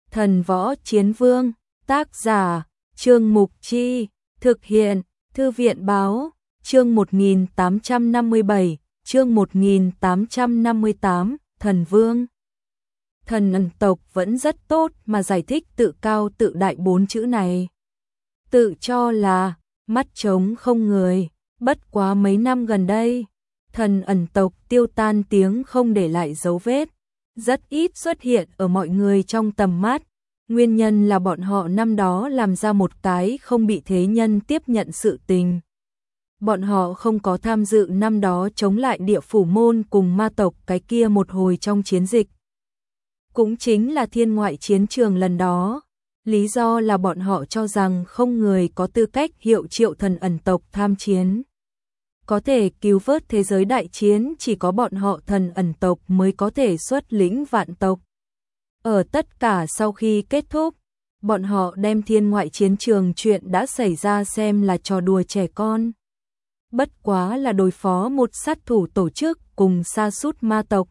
Thần Võ Chiến Vương, tác giả, Trương Mục Chi, thực hiện, Thư viện Báo, chương 1857, chương 1858, Thần Vương. Thần ẩn tộc vẫn rất tốt mà giải thích tự cao tự đại 4 chữ này. Tự cho là, mắt trống không người, bất quá mấy năm gần đây, thần ẩn tộc tiêu tan tiếng không để lại dấu vết, rất ít xuất hiện ở mọi người trong tầm mắt. Nguyên nhân là bọn họ năm đó làm ra một cái không bị thế nhân tiếp nhận sự tình. Bọn họ không có tham dự năm đó chống lại địa phủ môn cùng ma tộc cái kia một hồi trong chiến dịch. Cũng chính là thiên ngoại chiến trường lần đó. Lý do là bọn họ cho rằng không người có tư cách hiệu triệu thần ẩn tộc tham chiến. Có thể cứu vớt thế giới đại chiến chỉ có bọn họ thần ẩn tộc mới có thể xuất lĩnh vạn tộc. Ở tất cả sau khi kết thúc, bọn họ đem thiên ngoại chiến trường chuyện đã xảy ra xem là trò đùa trẻ con. Bất quá là đối phó một sát thủ tổ chức cùng sa sút ma tộc.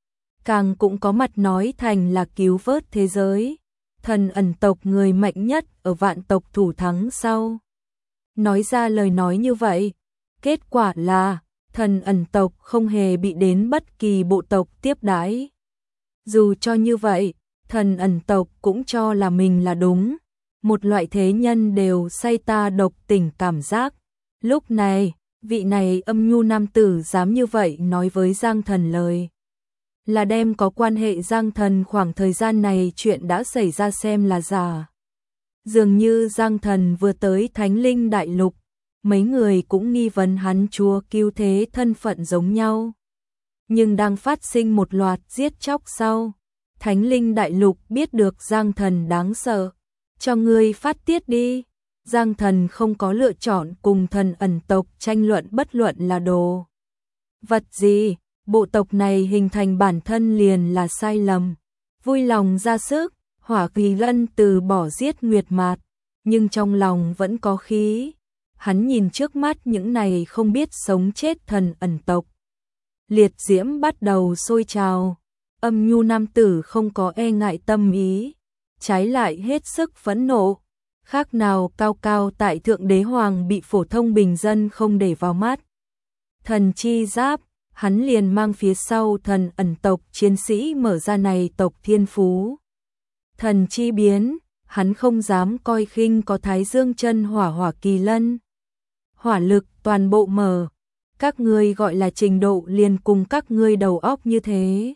Càng cũng có mặt nói thành là cứu vớt thế giới. Thần ẩn tộc người mạnh nhất ở vạn tộc thủ thắng sau. Nói ra lời nói như vậy, kết quả là thần ẩn tộc không hề bị đến bất kỳ bộ tộc tiếp đãi. Dù cho như vậy, thần ẩn tộc cũng cho là mình là đúng. Một loại thế nhân đều say ta độc tình cảm giác. Lúc này, vị này âm nhu nam tử dám như vậy nói với Giang Thần lời. Là đem có quan hệ Giang Thần khoảng thời gian này chuyện đã xảy ra xem là giả. Dường như Giang Thần vừa tới Thánh Linh Đại Lục, mấy người cũng nghi vấn hắn chúa cứu thế thân phận giống nhau. Nhưng đang phát sinh một loạt giết chóc sau, Thánh Linh Đại Lục biết được Giang Thần đáng sợ. Cho ngươi phát tiết đi. Giang Thần không có lựa chọn cùng thần ẩn tộc tranh luận bất luận là đồ vật gì. Bộ tộc này hình thành bản thân liền là sai lầm. Vui lòng ra sức, Hỏa Kỳ Lân từ bỏ giết Nguyệt Mạt, nhưng trong lòng vẫn có khí. Hắn nhìn trước mắt những này không biết sống chết thần ẩn tộc. Liệt diễm bắt đầu sôi trào. Âm nhu nam tử không có e ngại tâm ý, trái lại hết sức phẫn nộ. Khác nào cao cao tại thượng đế hoàng bị phổ thông bình dân không để vào mắt. Thần chi giáp, hắn liền mang phía sau thần ẩn tộc chiến sĩ mở ra này tộc thiên phú. Thần chi biến, hắn không dám coi khinh có Thái Dương chân hỏa Kỳ Lân. Hỏa lực toàn bộ mở, các ngươi gọi là trình độ liền cùng các ngươi đầu óc như thế.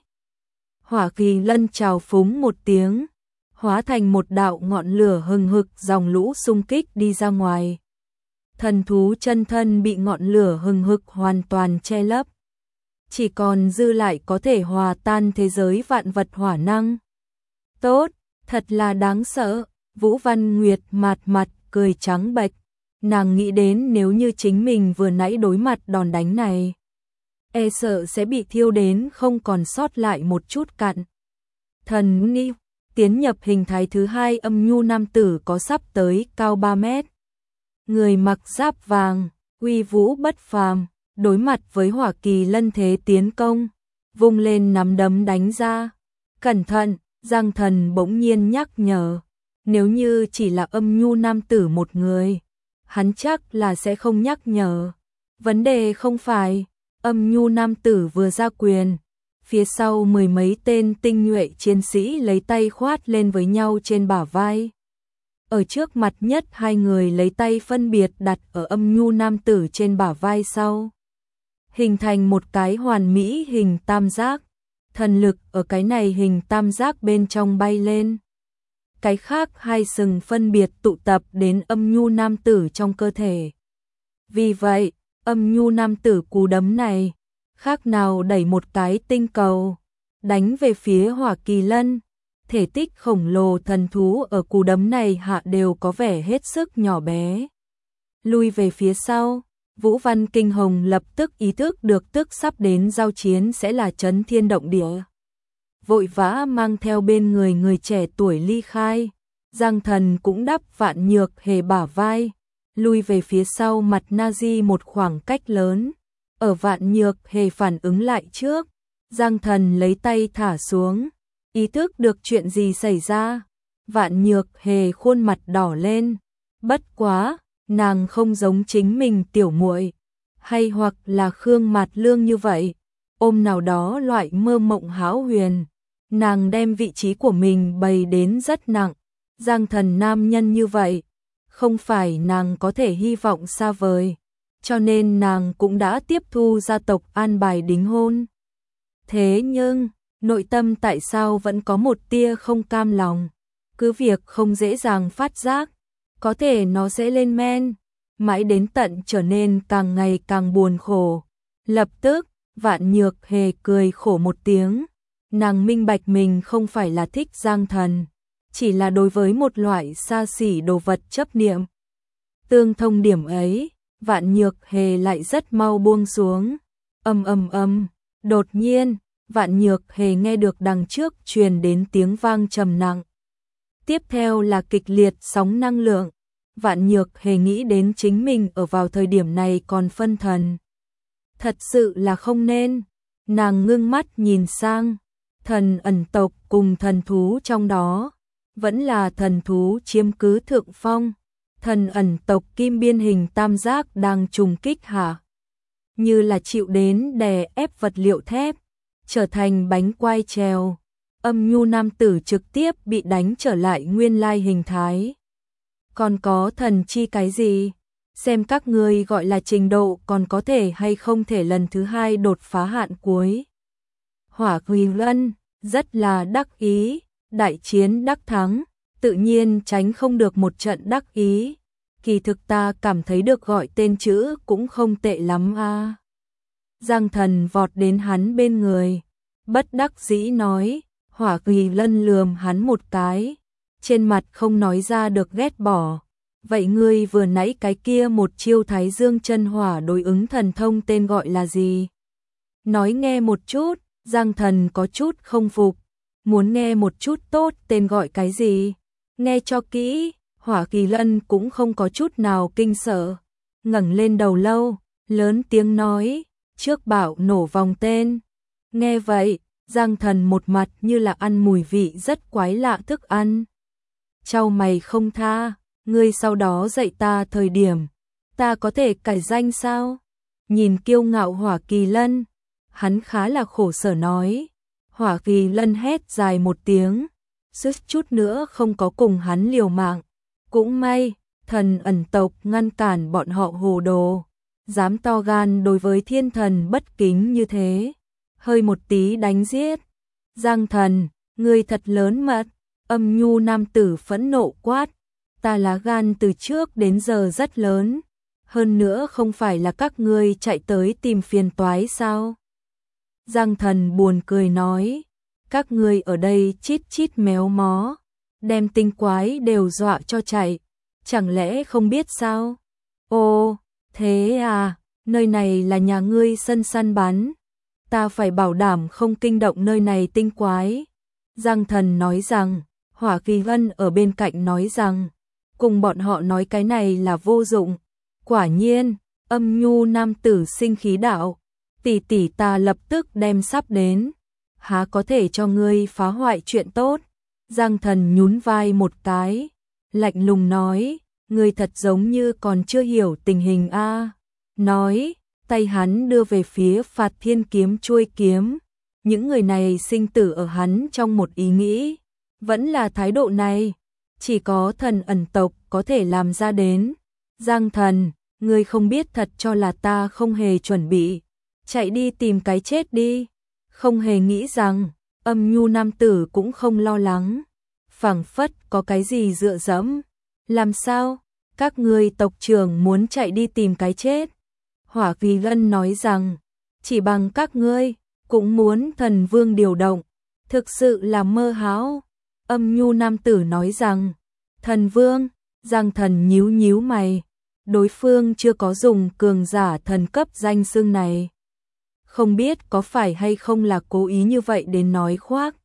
Hỏa Kỳ Lân trào phúng một tiếng, hóa thành một đạo ngọn lửa hừng hực dòng lũ xung kích đi ra ngoài. Thần thú chân thân bị ngọn lửa hừng hực hoàn toàn che lấp. Chỉ còn dư lại có thể hòa tan thế giới vạn vật hỏa năng. Tốt, thật là đáng sợ. Vũ Văn Nguyệt mạt mặt cười trắng bệch. Nàng nghĩ đến nếu như chính mình vừa nãy đối mặt đòn đánh này, e sợ sẽ bị thiêu đến không còn sót lại một chút cặn. Thần Ni tiến nhập hình thái thứ hai âm nhu nam tử có sắp tới cao 3 mét. Người mặc giáp vàng, uy vũ bất phàm, đối mặt với Hỏa Kỳ Lân thế tiến công, vung lên nắm đấm đánh ra. Cẩn thận, Giang Thần bỗng nhiên nhắc nhở, nếu như chỉ là âm nhu nam tử một người, hắn chắc là sẽ không nhắc nhở. Vấn đề không phải, âm nhu nam tử vừa ra quyền, phía sau mười mấy tên tinh nhuệ chiến sĩ lấy tay khoát lên với nhau trên bả vai. Ở trước mặt nhất hai người lấy tay phân biệt đặt ở âm nhu nam tử trên bả vai sau. Hình thành một cái hoàn mỹ hình tam giác. Thần lực ở cái này hình tam giác bên trong bay lên. Cái khác hai sừng phân biệt tụ tập đến âm nhu nam tử trong cơ thể. Vì vậy, âm nhu nam tử cú đấm này, khác nào đẩy một cái tinh cầu, đánh về phía Hỏa Kỳ Lân. Thể tích khổng lồ thần thú ở cú đấm này hạ đều có vẻ hết sức nhỏ bé. Lui về phía sau, Vũ Văn Kinh Hồng lập tức ý thức được tức sắp đến giao chiến sẽ là chấn thiên động địa. Vội vã mang theo bên người người trẻ tuổi ly khai. Giang Thần cũng đắp Vạn Nhược Hề bả vai, lui về phía sau mặt Nazi một khoảng cách lớn. Ở Vạn Nhược Hề phản ứng lại trước, Giang Thần lấy tay thả xuống, ý thức được chuyện gì xảy ra. Vạn Nhược Hề khuôn mặt đỏ lên, bất quá, nàng không giống chính mình tiểu muội, hay hoặc là Khương Mạt Lương như vậy, ôm nào đó loại mơ mộng hão huyền, nàng đem vị trí của mình bày đến rất nặng, Giang Thần nam nhân như vậy, không phải nàng có thể hy vọng xa vời, cho nên nàng cũng đã tiếp thu gia tộc an bài đính hôn. Thế nhưng, nội tâm tại sao vẫn có một tia không cam lòng, cứ việc không dễ dàng phát giác, có thể nó sẽ lên men, mãi đến tận trở nên càng ngày càng buồn khổ. Lập tức, Vạn Nhược Hề cười khổ một tiếng, nàng minh bạch mình không phải là thích Giang Thần, chỉ là đối với một loại xa xỉ đồ vật chấp niệm. Tương thông điểm ấy, Vạn Nhược Hề lại rất mau buông xuống. Đột nhiên, Vạn Nhược Hề nghe được đằng trước truyền đến tiếng vang trầm nặng. Tiếp theo là kịch liệt sóng năng lượng. Vạn Nhược Hề nghĩ đến chính mình ở vào thời điểm này còn phân thần. Thật sự là không nên. Nàng ngưng mắt nhìn sang, thần ẩn tộc cùng thần thú trong đó, vẫn là thần thú chiếm cứ thượng phong. Thần ẩn tộc kim biên hình tam giác đang trùng kích hạ, như là chịu đến đè ép vật liệu thép, trở thành bánh quai trèo. Âm nhu nam tử trực tiếp bị đánh trở lại nguyên lai hình thái. Còn có thần chi cái gì? Xem các ngươi gọi là trình độ còn có thể hay không thể lần thứ hai đột phá hạn cuối. Hỏa Quỳ Lân rất là đắc ý, đại chiến đắc thắng, tự nhiên tránh không được một trận đắc ý. Kỳ thực ta cảm thấy được gọi tên chữ cũng không tệ lắm a. Giang Thần vọt đến hắn bên người, bất đắc dĩ nói. Hỏa Quỳ Lân lườm hắn một cái, trên mặt không nói ra được ghét bỏ. Vậy ngươi vừa nãy cái kia một chiêu Thái Dương chân hỏa đối ứng thần thông tên gọi là gì? Nói nghe một chút. Giang Thần có chút không phục, muốn nghe một chút tốt, tên gọi cái gì? Nghe cho kỹ. Hỏa Kỳ Lân cũng không có chút nào kinh sợ, ngẩng lên đầu lâu, lớn tiếng nói, trước bảo nổ vòng tên. Nghe vậy, Giang Thần một mặt như là ăn mùi vị rất quái lạ thức ăn. Chau mày không tha, ngươi sau đó dạy ta thời điểm, ta có thể cải danh sao? Nhìn kiêu ngạo Hỏa Kỳ Lân, hắn khá là khổ sở nói. Hỏa Kỳ Lân hét dài một tiếng, suýt chút nữa không có cùng hắn liều mạng. Cũng may, thần ẩn tộc ngăn cản bọn họ hồ đồ, dám to gan đối với thiên thần bất kính như thế, hơi một tí đánh giết. Giang Thần, ngươi thật lớn mật. Âm nhu nam tử phẫn nộ quát, ta lá gan từ trước đến giờ rất lớn, hơn nữa không phải là các ngươi chạy tới tìm phiền toái sao? Giang Thần buồn cười nói, các ngươi ở đây chít chít méo mó, đem tinh quái đều dọa cho chạy, chẳng lẽ không biết sao? Ồ, thế à, nơi này là nhà ngươi sân săn bắn, ta phải bảo đảm không kinh động nơi này tinh quái. Giang Thần nói rằng, Hỏa Kỳ Lân ở bên cạnh nói rằng, cùng bọn họ nói cái này là vô dụng. Quả nhiên, âm nhu nam tử sinh khí đạo, tỷ tỷ ta lập tức đem sắp đến, há có thể cho ngươi phá hoại chuyện tốt. Giang Thần nhún vai một cái, lạnh lùng nói, ngươi thật giống như còn chưa hiểu tình hình a. Nói, tay hắn đưa về phía Phạt Thiên kiếm chuôi kiếm. Những người này sinh tử ở hắn trong một ý nghĩ, vẫn là thái độ này, chỉ có thần ẩn tộc có thể làm ra đến. Giang Thần, ngươi không biết thật cho là ta không hề chuẩn bị, chạy đi tìm cái chết đi. Không hề nghĩ rằng, âm nhu nam tử cũng không lo lắng, phảng phất có cái gì dựa dẫm. Làm sao? Các ngươi tộc trưởng muốn chạy đi tìm cái chết? Hỏa Kỳ Lân nói rằng, chỉ bằng các ngươi cũng muốn thần vương điều động, thực sự là mơ hão. Âm nhu nam tử nói rằng, thần vương. Giang Thần nhíu nhíu mày, đối phương chưa có dùng cường giả thần cấp danh xưng này, không biết có phải hay không là cố ý như vậy đến nói khoác,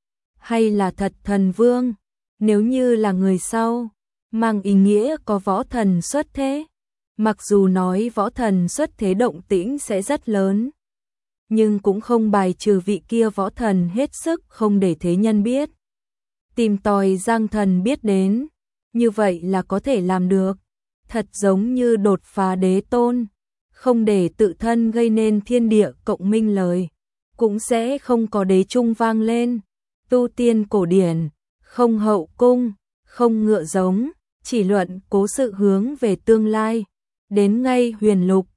hay là thật thần vương. Nếu như là người sau, mang ý nghĩa có võ thần xuất thế, mặc dù nói võ thần xuất thế động tĩnh sẽ rất lớn, nhưng cũng không bài trừ vị kia võ thần hết sức không để thế nhân biết. tìm tòi Giang Thần biết đến, như vậy là có thể làm được, thật giống như đột phá đế tôn, không để tự thân gây nên thiên địa cộng minh lời, cũng sẽ không có đế trung vang lên. Tu tiên cổ điển, không hậu cung, không ngựa giống, chỉ luận cố sự hướng về tương lai, đến ngay huyền lục,